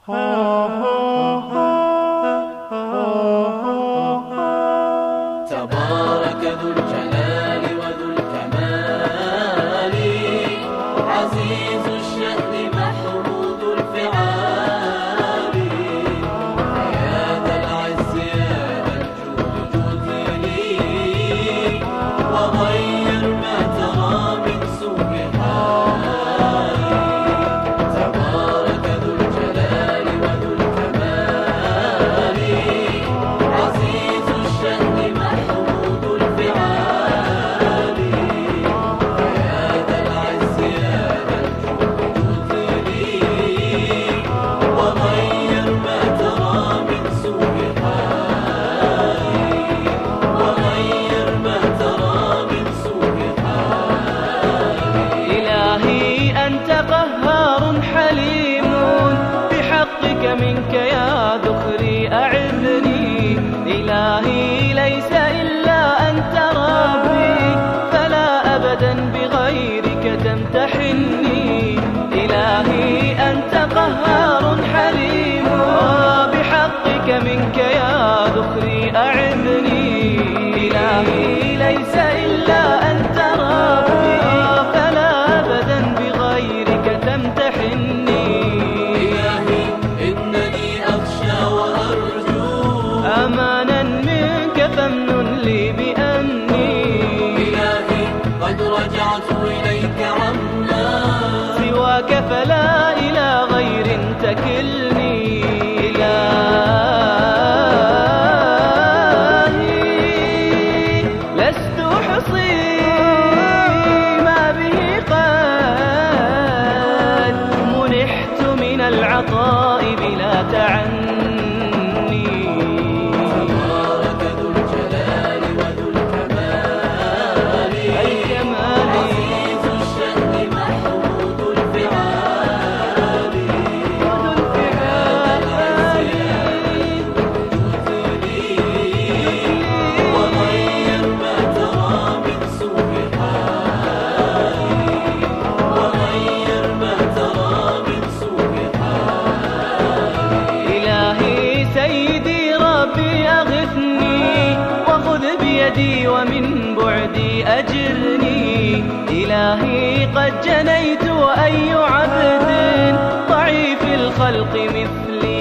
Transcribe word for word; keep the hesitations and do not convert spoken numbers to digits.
تبارك ذو الجلال وذو الكمال، عزيز الشأن محمود الفعال. يا ذا العز يا ذا الجود جود لي، وغير ما ترى من سوء حالي. تبارك ذو الجلال وذو الكمال، عزيز الشأن محمود الفعال. يا ذا العز يا ذا الجود لي، وغير ما ترى من سوء حالي. وغير ما ترى من سوء حالي. إلهي أنت قهار حليم، بحقك منك يا ذخري أعذني. إلهي ليس إلا أنت ربي، فلا أبدا بغيرك تمتحني. إلهي أنت قهار حليم، بحقك منك يا ذخري أعذني. إلهي ليس إلا أنت ربي، فلا أبدا بغيرك تمتحني. إلهي إنني أخشى وأرجو أمانا منك فامنن لي بأني. إلهي قد رجعت إليك عما سواك فلا إلى غير تكلني. إلهي لست أحصي ما به قد منحت من العطاء بلا تعني. تبارك ذو الجلال وذو الكمال، الكمال عزيز الشأن محمود الفعال. وذو الفعال وغير ما ترى من سوء حالي. وغير ما ترى من سوء حالي. إلهي سيدي ربي أغثني، وخذ بيدي ومن بعدي أجرني. إلهي قد جنيت وأي عبد ضعيف الخلق مثلي